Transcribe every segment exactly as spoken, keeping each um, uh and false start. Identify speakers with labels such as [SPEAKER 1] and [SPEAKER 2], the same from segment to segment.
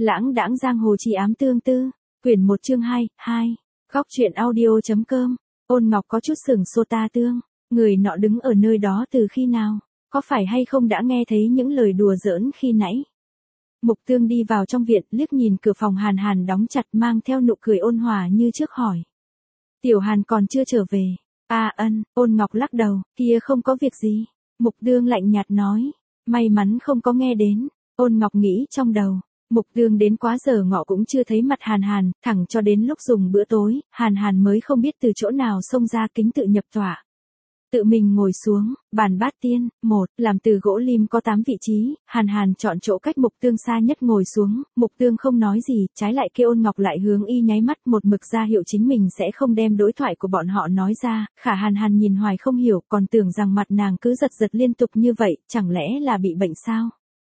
[SPEAKER 1] Lãng đãng giang hồ chi ám tương tư, quyển một chương hai, hai. Góc truyện audio.com. Ôn Ngọc có chút sừng sốt ta tương, người nọ đứng ở nơi đó từ khi nào, có phải hay không đã nghe thấy những lời đùa giỡn khi nãy. Mục Tương đi vào trong viện, liếc nhìn cửa phòng Hàn Hàn đóng chặt, mang theo nụ cười ôn hòa như trước hỏi. Tiểu Hàn còn chưa trở về. À ân, Ôn Ngọc lắc đầu, kia không có việc gì. Mục Tương lạnh nhạt nói, may mắn không có nghe đến. Ôn Ngọc nghĩ trong đầu, Mục Tương đến quá giờ ngọ cũng chưa thấy mặt Hàn Hàn, thẳng cho đến lúc dùng bữa tối, Hàn Hàn mới không biết từ chỗ nào xông ra kính tự nhập tọa. Tự mình ngồi xuống, bàn bát tiên, một, làm từ gỗ lim có tám vị trí, Hàn Hàn chọn chỗ cách Mục Tương xa nhất ngồi xuống, Mục Tương không nói gì, trái lại kêu Ôn Ngọc lại hướng y nháy mắt một mực ra hiệu chính mình sẽ không đem đối thoại của bọn họ nói ra, khả Hàn Hàn nhìn hoài không hiểu, còn tưởng rằng mặt nàng cứ giật giật liên tục như vậy, chẳng lẽ là bị bệnh sao?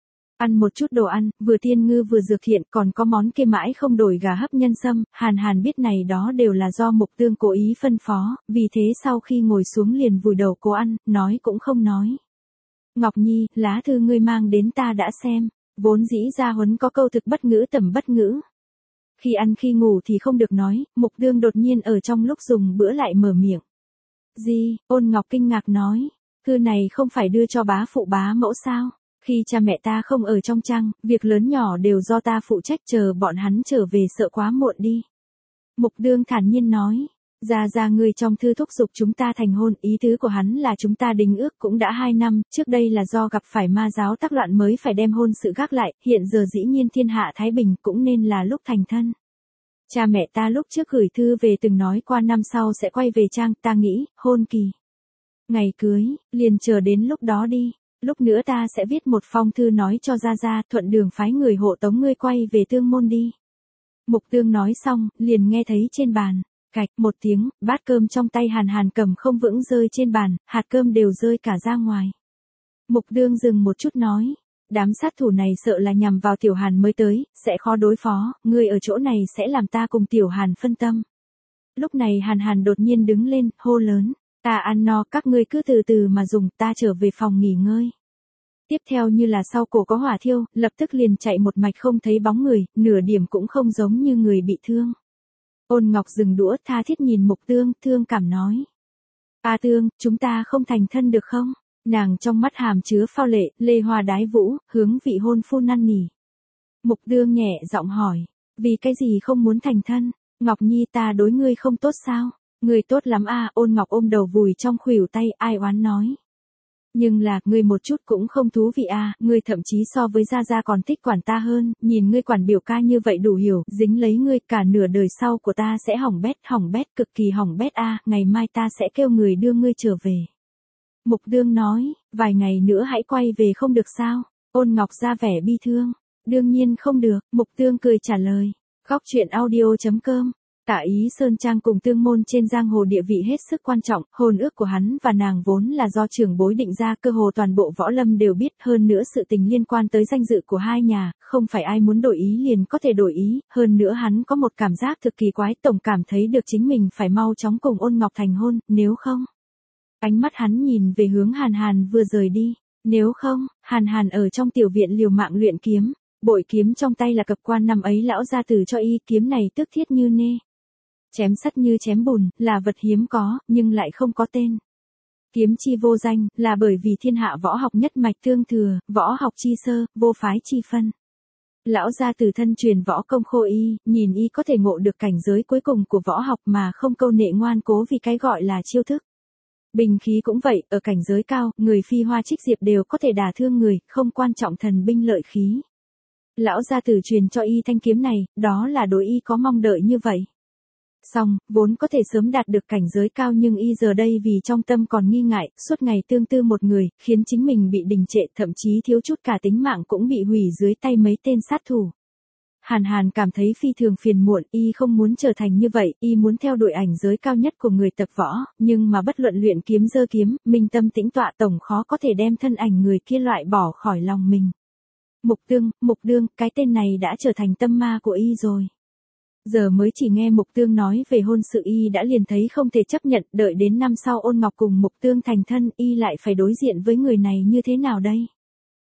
[SPEAKER 1] Ăn một chút đồ ăn, vừa tiên ngư vừa dược thiện, còn có món kia mãi không đổi gà hấp nhân sâm, Hàn Hàn biết này đó đều là do Mục Tương cố ý phân phó, vì thế sau khi ngồi xuống liền vùi đầu cố ăn, nói cũng không nói. Ngọc Nhi, lá thư ngươi mang đến ta đã xem, vốn dĩ Gia Huấn có câu thực bất ngữ tầm bất ngữ. Khi ăn khi ngủ thì không được nói, Mục Tương đột nhiên ở trong lúc dùng bữa lại mở miệng. Gì, Ôn Ngọc kinh ngạc nói, thư này không phải đưa cho bá phụ bá mẫu sao? Khi cha mẹ ta không ở trong trang, việc lớn nhỏ đều do ta phụ trách, chờ bọn hắn trở về sợ quá muộn đi. Mục Tương thản nhiên nói, ra ra người trong thư thúc giục chúng ta thành hôn, ý tứ của hắn là chúng ta đính ước cũng đã hai năm, trước đây là do gặp phải ma giáo tác loạn mới phải đem hôn sự gác lại, hiện giờ dĩ nhiên thiên hạ thái bình cũng nên là lúc thành thân. Cha mẹ ta lúc trước gửi thư về từng nói qua năm sau sẽ quay về trang, ta nghĩ, hôn kỳ. Ngày cưới, liền chờ đến lúc đó đi. Lúc nữa ta sẽ viết một phong thư nói cho Gia Gia, thuận đường phái người hộ tống ngươi quay về Tương Môn đi. Mục Tương nói xong, liền nghe thấy trên bàn, cạch một tiếng, bát cơm trong tay Hàn Hàn cầm không vững rơi trên bàn, hạt cơm đều rơi cả ra ngoài. Mục Tương dừng một chút nói, đám sát thủ này sợ là nhằm vào Tiểu Hàn mới tới, sẽ khó đối phó, ngươi ở chỗ này sẽ làm ta cùng Tiểu Hàn phân tâm. Lúc này Hàn Hàn đột nhiên đứng lên, hô lớn. Ta ăn no, các ngươi cứ từ từ mà dùng, ta trở về phòng nghỉ ngơi. Tiếp theo như là sau cổ có hỏa thiêu, lập tức liền chạy một mạch không thấy bóng người, nửa điểm cũng không giống như người bị thương. Ôn Ngọc dừng đũa tha thiết nhìn Mục Tương, thương cảm nói. A Tương, chúng ta không thành thân được không? Nàng trong mắt hàm chứa phao lệ, lê hoa đái vũ, hướng vị hôn phu năn nỉ. Mục Tương nhẹ giọng hỏi, vì cái gì không muốn thành thân? Ngọc Nhi ta đối ngươi không tốt sao? Người tốt lắm a, Ôn Ngọc ôm đầu vùi trong khuỷu tay, ai oán nói. Nhưng là, ngươi một chút cũng không thú vị a, ngươi thậm chí so với Gia Gia còn thích quản ta hơn, nhìn ngươi quản biểu ca như vậy đủ hiểu, dính lấy ngươi cả nửa đời sau của ta sẽ hỏng bét, hỏng bét, cực kỳ hỏng bét a, ngày mai ta sẽ kêu người đưa ngươi trở về. Mục Tương nói, vài ngày nữa hãy quay về không được sao? Ôn Ngọc ra vẻ bi thương, đương nhiên không được, Mục Tương cười trả lời. Góc truyện audio.com. Tạ Ý Sơn Trang cùng Tương Môn trên giang hồ địa vị hết sức quan trọng, hôn ước của hắn và nàng vốn là do trưởng bối định ra, cơ hồ toàn bộ võ lâm đều biết, hơn nữa sự tình liên quan tới danh dự của hai nhà, không phải ai muốn đổi ý liền có thể đổi ý, hơn nữa hắn có một cảm giác thực kỳ quái, tổng cảm thấy được chính mình phải mau chóng cùng Ôn Ngọc thành hôn, nếu không. Ánh mắt hắn nhìn về hướng Hàn Hàn vừa rời đi, nếu không, Hàn Hàn ở trong tiểu viện liều mạng luyện kiếm, bội kiếm trong tay là cập quan năm ấy lão gia tử cho y, kiếm này tức thiết như nê. Chém sắt như chém bùn, là vật hiếm có, nhưng lại không có tên. Kiếm chi vô danh, là bởi vì thiên hạ võ học nhất mạch tương thừa, võ học chi sơ, vô phái chi phân. Lão gia tử thân truyền võ công khô y, nhìn y có thể ngộ được cảnh giới cuối cùng của võ học mà không câu nệ ngoan cố vì cái gọi là chiêu thức. Binh khí cũng vậy, ở cảnh giới cao, người phi hoa trích diệp đều có thể đả thương người, không quan trọng thần binh lợi khí. Lão gia tử truyền cho y thanh kiếm này, đó là đối y có mong đợi như vậy. Xong, vốn có thể sớm đạt được cảnh giới cao nhưng y giờ đây vì trong tâm còn nghi ngại, suốt ngày tương tư một người, khiến chính mình bị đình trệ, thậm chí thiếu chút cả tính mạng cũng bị hủy dưới tay mấy tên sát thủ. Hàn Hàn cảm thấy phi thường phiền muộn, y không muốn trở thành như vậy, y muốn theo đuổi ảnh giới cao nhất của người tập võ, nhưng mà bất luận luyện kiếm giơ kiếm, minh tâm tĩnh tọa tổng khó có thể đem thân ảnh người kia loại bỏ khỏi lòng mình. Mục Tương, Mục Tương, cái tên này đã trở thành tâm ma của y rồi. Giờ mới chỉ nghe Mục Tương nói về hôn sự y đã liền thấy không thể chấp nhận, đợi đến năm sau Ôn Ngọc cùng Mục Tương thành thân y lại phải đối diện với người này như thế nào đây?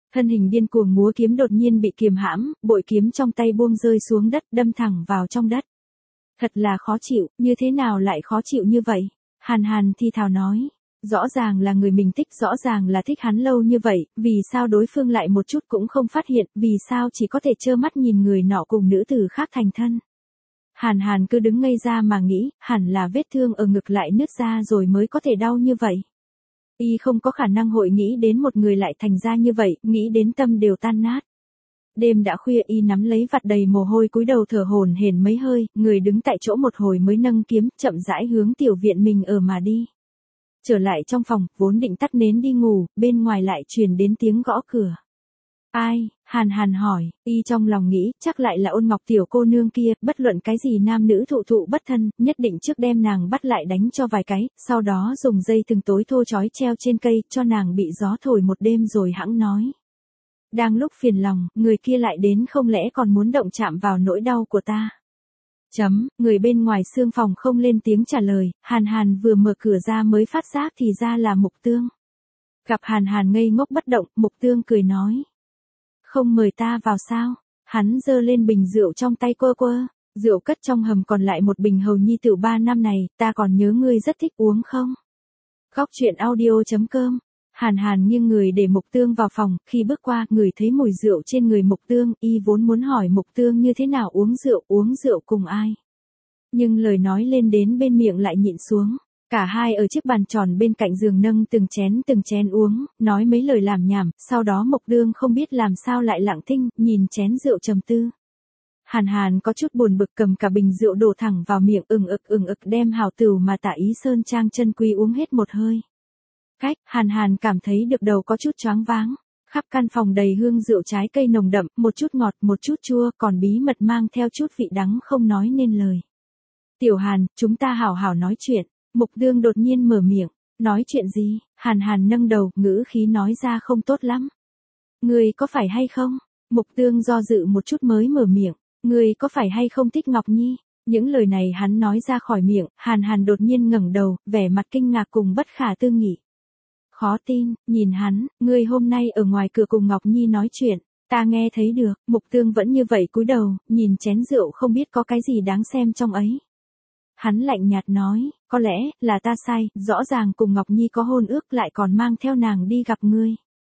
[SPEAKER 1] Thân hình điên cuồng múa kiếm đột nhiên bị kiềm hãm, bội kiếm trong tay buông rơi xuống đất, đâm thẳng vào trong đất. Thật là khó chịu, như thế nào lại khó chịu như vậy? Hàn Hàn thi thào nói. Rõ ràng là người mình thích, rõ ràng là thích hắn lâu như vậy, vì sao đối phương lại một chút cũng không phát hiện, vì sao chỉ có thể trơ mắt nhìn người nọ cùng nữ tử khác thành thân. Hàn Hàn cứ đứng ngây ra mà nghĩ, hẳn là vết thương ở ngực lại nứt ra rồi mới có thể đau như vậy. Y không có khả năng hội nghĩ đến một người lại thành ra như vậy, nghĩ đến tâm đều tan nát. Đêm đã khuya, Y nắm lấy vạt đầy mồ hôi cúi đầu thở hổn hển mấy hơi, người đứng tại chỗ một hồi mới nâng kiếm, chậm rãi hướng tiểu viện mình ở mà đi. Trở lại trong phòng, vốn định tắt nến đi ngủ, bên ngoài lại truyền đến tiếng gõ cửa. Ai? Hàn Hàn hỏi, Y trong lòng nghĩ, chắc lại là Ôn Ngọc tiểu cô nương kia, bất luận cái gì nam nữ thụ thụ bất thân, nhất định trước đem nàng bắt lại đánh cho vài cái, sau đó dùng dây thừng tối thô trói treo trên cây, cho nàng bị gió thổi một đêm rồi hẵng nói. Đang lúc phiền lòng, người kia lại đến không lẽ còn muốn động chạm vào nỗi đau của ta. Chấm, người bên ngoài xương phòng không lên tiếng trả lời, Hàn Hàn vừa mở cửa ra mới phát giác thì ra là Mục Tương. Gặp Hàn Hàn ngây ngốc bất động, Mục Tương cười nói. Không mời ta vào sao? Hắn giơ lên bình rượu trong tay quơ quơ, rượu cất trong hầm còn lại một bình hầu nhi tựu ba năm này, ta còn nhớ ngươi rất thích uống không? Góc truyện audio chấm com. Hàn Hàn nghiêng người để Mục Tương vào phòng, khi bước qua, người thấy mùi rượu trên người Mục Tương, Y vốn muốn hỏi Mục Tương như thế nào uống rượu, uống rượu cùng ai. Nhưng lời nói lên đến bên miệng lại nhịn xuống. Cả hai ở chiếc bàn tròn bên cạnh giường nâng từng chén từng chén uống, nói mấy lời làm nhảm, sau đó Mục Tương không biết làm sao lại lặng thinh, nhìn chén rượu trầm tư. Hàn Hàn có chút buồn bực cầm cả bình rượu đổ thẳng vào miệng, ừng ực ừng ực đem hào tửu mà Tả Ý Sơn Trang chân quý uống hết một hơi. Cách, Hàn Hàn cảm thấy được đầu có chút choáng váng. Khắp căn phòng đầy hương rượu trái cây nồng đậm, một chút ngọt, một chút chua, còn bí mật mang theo chút vị đắng không nói nên lời. Tiểu Hàn, chúng ta hảo hảo nói chuyện. Mục Tương đột nhiên mở miệng. Nói chuyện gì? Hàn Hàn nâng đầu, ngữ khí nói ra không tốt lắm. Ngươi có phải hay không? Mục Tương do dự một chút mới mở miệng. Ngươi có phải hay không thích Ngọc Nhi? Những lời này hắn nói ra khỏi miệng, Hàn Hàn đột nhiên ngẩng đầu, vẻ mặt kinh ngạc cùng bất khả tư nghị. Khó tin, nhìn hắn, ngươi hôm nay ở ngoài cửa cùng Ngọc Nhi nói chuyện, ta nghe thấy được, Mục Tương vẫn như vậy cúi đầu, nhìn chén rượu không biết có cái gì đáng xem trong ấy. Hắn lạnh nhạt nói, có lẽ, là ta sai, rõ ràng cùng Ngọc Nhi có hôn ước lại còn mang theo nàng đi gặp ngươi.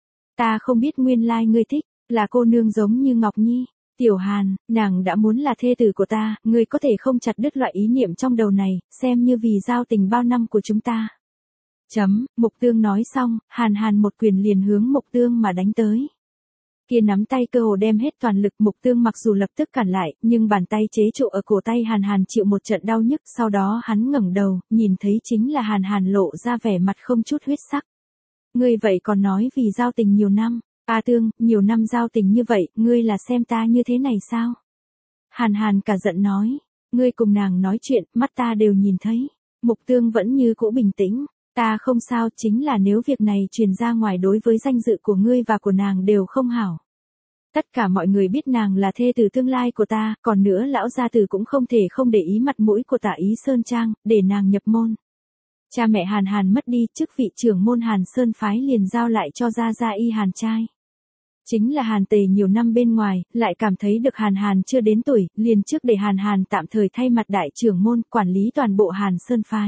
[SPEAKER 1] Ta không biết nguyên lai ngươi thích, là cô nương giống như Ngọc Nhi. Tiểu Hàn, nàng đã muốn là thê tử của ta, ngươi có thể không chặt đứt loại ý niệm trong đầu này, xem như vì giao tình bao năm của chúng ta. Chấm, Mục Tương nói xong, Hàn Hàn một quyền liền hướng Mục Tương mà đánh tới. Kia nắm tay cơ hồ đem hết toàn lực, Mục Tương mặc dù lập tức cản lại, nhưng bàn tay chế trụ ở cổ tay Hàn Hàn chịu một trận đau nhức, sau đó hắn ngẩng đầu, nhìn thấy chính là Hàn Hàn lộ ra vẻ mặt không chút huyết sắc. Ngươi vậy còn nói vì giao tình nhiều năm, A Tương, nhiều năm giao tình như vậy, ngươi là xem ta như thế này sao? Hàn Hàn cả giận nói, ngươi cùng nàng nói chuyện, mắt ta đều nhìn thấy. Mục Tương vẫn như cũ bình tĩnh. Ta không sao, chính là nếu việc này truyền ra ngoài đối với danh dự của ngươi và của nàng đều không hảo. Tất cả mọi người biết nàng là thê tử tương lai của ta, còn nữa lão gia tử cũng không thể không để ý mặt mũi của Tả Ý Sơn Trang, để nàng nhập môn. Cha mẹ Hàn Hàn mất đi, chức vị trưởng môn Hàn Sơn phái liền giao lại cho gia gia y Hàn trai. Chính là Hàn Tề nhiều năm bên ngoài, lại cảm thấy được Hàn Hàn chưa đến tuổi, liền trước để Hàn Hàn tạm thời thay mặt đại trưởng môn, quản lý toàn bộ Hàn Sơn phái.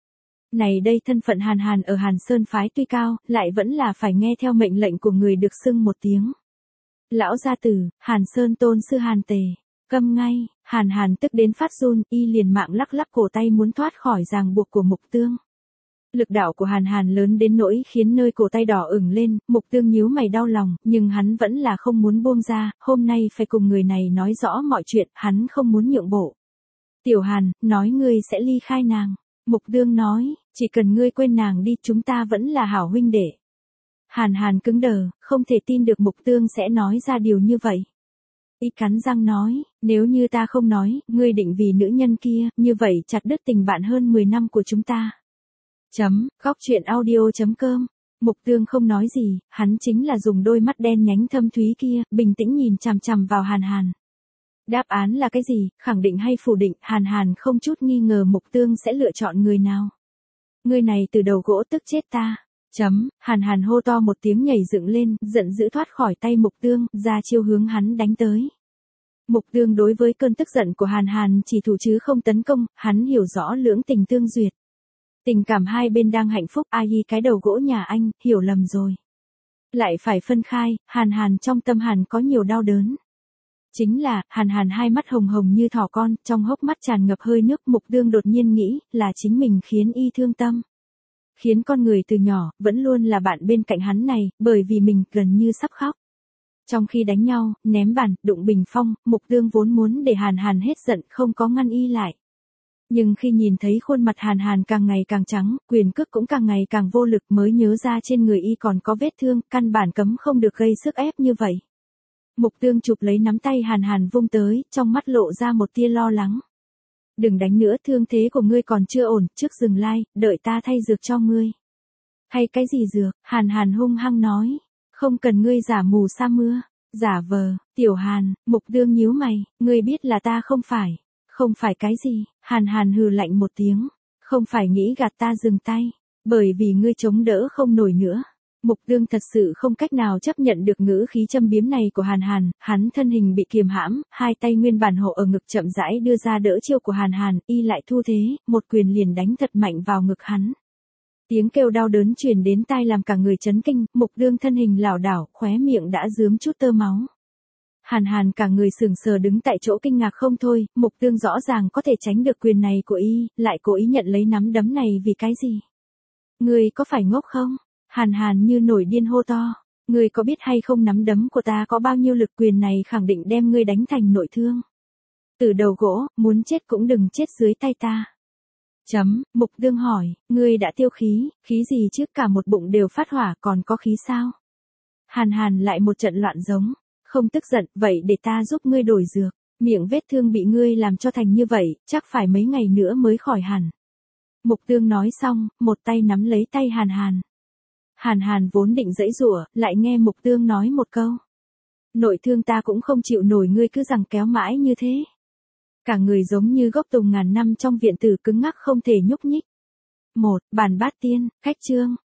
[SPEAKER 1] Này đây thân phận Hàn Hàn ở Hàn Sơn phái tuy cao, lại vẫn là phải nghe theo mệnh lệnh của người được xưng một tiếng. Lão gia tử, Hàn Sơn tôn sư Hàn Tề, câm ngay, Hàn Hàn tức đến phát run, y liền mạng lắc lắc cổ tay muốn thoát khỏi ràng buộc của Mục Tương. Lực đạo của Hàn Hàn lớn đến nỗi khiến nơi cổ tay đỏ ửng lên, Mục Tương nhíu mày đau lòng, nhưng hắn vẫn là không muốn buông ra, hôm nay phải cùng người này nói rõ mọi chuyện, hắn không muốn nhượng bộ. Tiểu Hàn, nói ngươi sẽ ly khai nàng. Mục Tương nói, chỉ cần ngươi quên nàng đi, chúng ta vẫn là hảo huynh đệ. Hàn Hàn cứng đờ, không thể tin được Mục Tương sẽ nói ra điều như vậy. Y cắn răng nói, nếu như ta không nói, ngươi định vì nữ nhân kia, như vậy chặt đứt tình bạn hơn mười năm của chúng ta. Chấm, góc truyện audio chấm com. Mục Tương không nói gì, hắn chính là dùng đôi mắt đen nhánh thâm thúy kia, bình tĩnh nhìn chằm chằm vào Hàn Hàn. Đáp án là cái gì, khẳng định hay phủ định, Hàn Hàn không chút nghi ngờ Mục Tương sẽ lựa chọn người nào. Người này từ đầu gỗ tức chết ta. Chấm, Hàn Hàn hô to một tiếng nhảy dựng lên, giận dữ thoát khỏi tay Mục Tương, ra chiêu hướng hắn đánh tới. Mục Tương đối với cơn tức giận của Hàn Hàn chỉ thủ chứ không tấn công, hắn hiểu rõ lưỡng tình tương duyệt. Tình cảm hai bên đang hạnh phúc, ai y cái đầu gỗ nhà anh, hiểu lầm rồi. Lại phải phân khai, Hàn Hàn trong tâm Hàn có nhiều đau đớn. Chính là, Hàn Hàn hai mắt hồng hồng như thỏ con, trong hốc mắt tràn ngập hơi nước. Mục Tương đột nhiên nghĩ, là chính mình khiến y thương tâm. Khiến con người từ nhỏ, vẫn luôn là bạn bên cạnh hắn này, bởi vì mình gần như sắp khóc. Trong khi đánh nhau, ném bàn, đụng bình phong, Mục Tương vốn muốn để Hàn Hàn hết giận, không có ngăn y lại. Nhưng khi nhìn thấy khuôn mặt Hàn Hàn càng ngày càng trắng, quyền cước cũng càng ngày càng vô lực mới nhớ ra trên người y còn có vết thương, căn bản cấm không được gây sức ép như vậy. Mục Tương chụp lấy nắm tay Hàn Hàn vung tới, trong mắt lộ ra một tia lo lắng. Đừng đánh nữa, thương thế của ngươi còn chưa ổn, trước dừng lai, đợi ta thay dược cho ngươi. Thay cái gì dược? Hàn Hàn hung hăng nói. Không cần ngươi giả mù sa mưa, giả vờ, Tiểu Hàn. Mục Tương nhíu mày, ngươi biết là ta không phải. Không phải cái gì? Hàn Hàn hừ lạnh một tiếng. Không phải nghĩ gạt ta dừng tay, bởi vì ngươi chống đỡ không nổi nữa. Mục Tương thật sự không cách nào chấp nhận được ngữ khí châm biếm này của Hàn Hàn, hắn thân hình bị kiềm hãm, hai tay nguyên bản hộ ở ngực chậm rãi đưa ra đỡ chiêu của Hàn Hàn, y lại thu thế, một quyền liền đánh thật mạnh vào ngực hắn. Tiếng kêu đau đớn truyền đến tai làm cả người chấn kinh, Mục Tương thân hình lảo đảo, khóe miệng đã rướm chút tơ máu. Hàn Hàn cả người sững sờ đứng tại chỗ kinh ngạc không thôi, Mục Tương rõ ràng có thể tránh được quyền này của y, lại cố ý nhận lấy nắm đấm này vì cái gì? Ngươi có phải ngốc không? Hàn Hàn như nổi điên hô to, ngươi có biết hay không nắm đấm của ta có bao nhiêu lực, quyền này khẳng định đem ngươi đánh thành nội thương. Từ đầu gỗ, muốn chết cũng đừng chết dưới tay ta. Chấm, Mục Tương hỏi, ngươi đã tiêu khí, khí gì chứ, cả một bụng đều phát hỏa, còn có khí sao? Hàn Hàn lại một trận loạn giống, không tức giận, vậy để ta giúp ngươi đổi dược, miệng vết thương bị ngươi làm cho thành như vậy, chắc phải mấy ngày nữa mới khỏi hẳn. Mục Tương nói xong, một tay nắm lấy tay Hàn Hàn. Hàn Hàn vốn định giãy giụa, lại nghe Mục Tương nói một câu. Nội thương ta cũng không chịu nổi, ngươi cứ giằng kéo mãi như thế. Cả người giống như gốc tùng ngàn năm trong viện tử, cứng ngắc không thể nhúc nhích. Một, Bàn Bát Tiên, Khách Chương.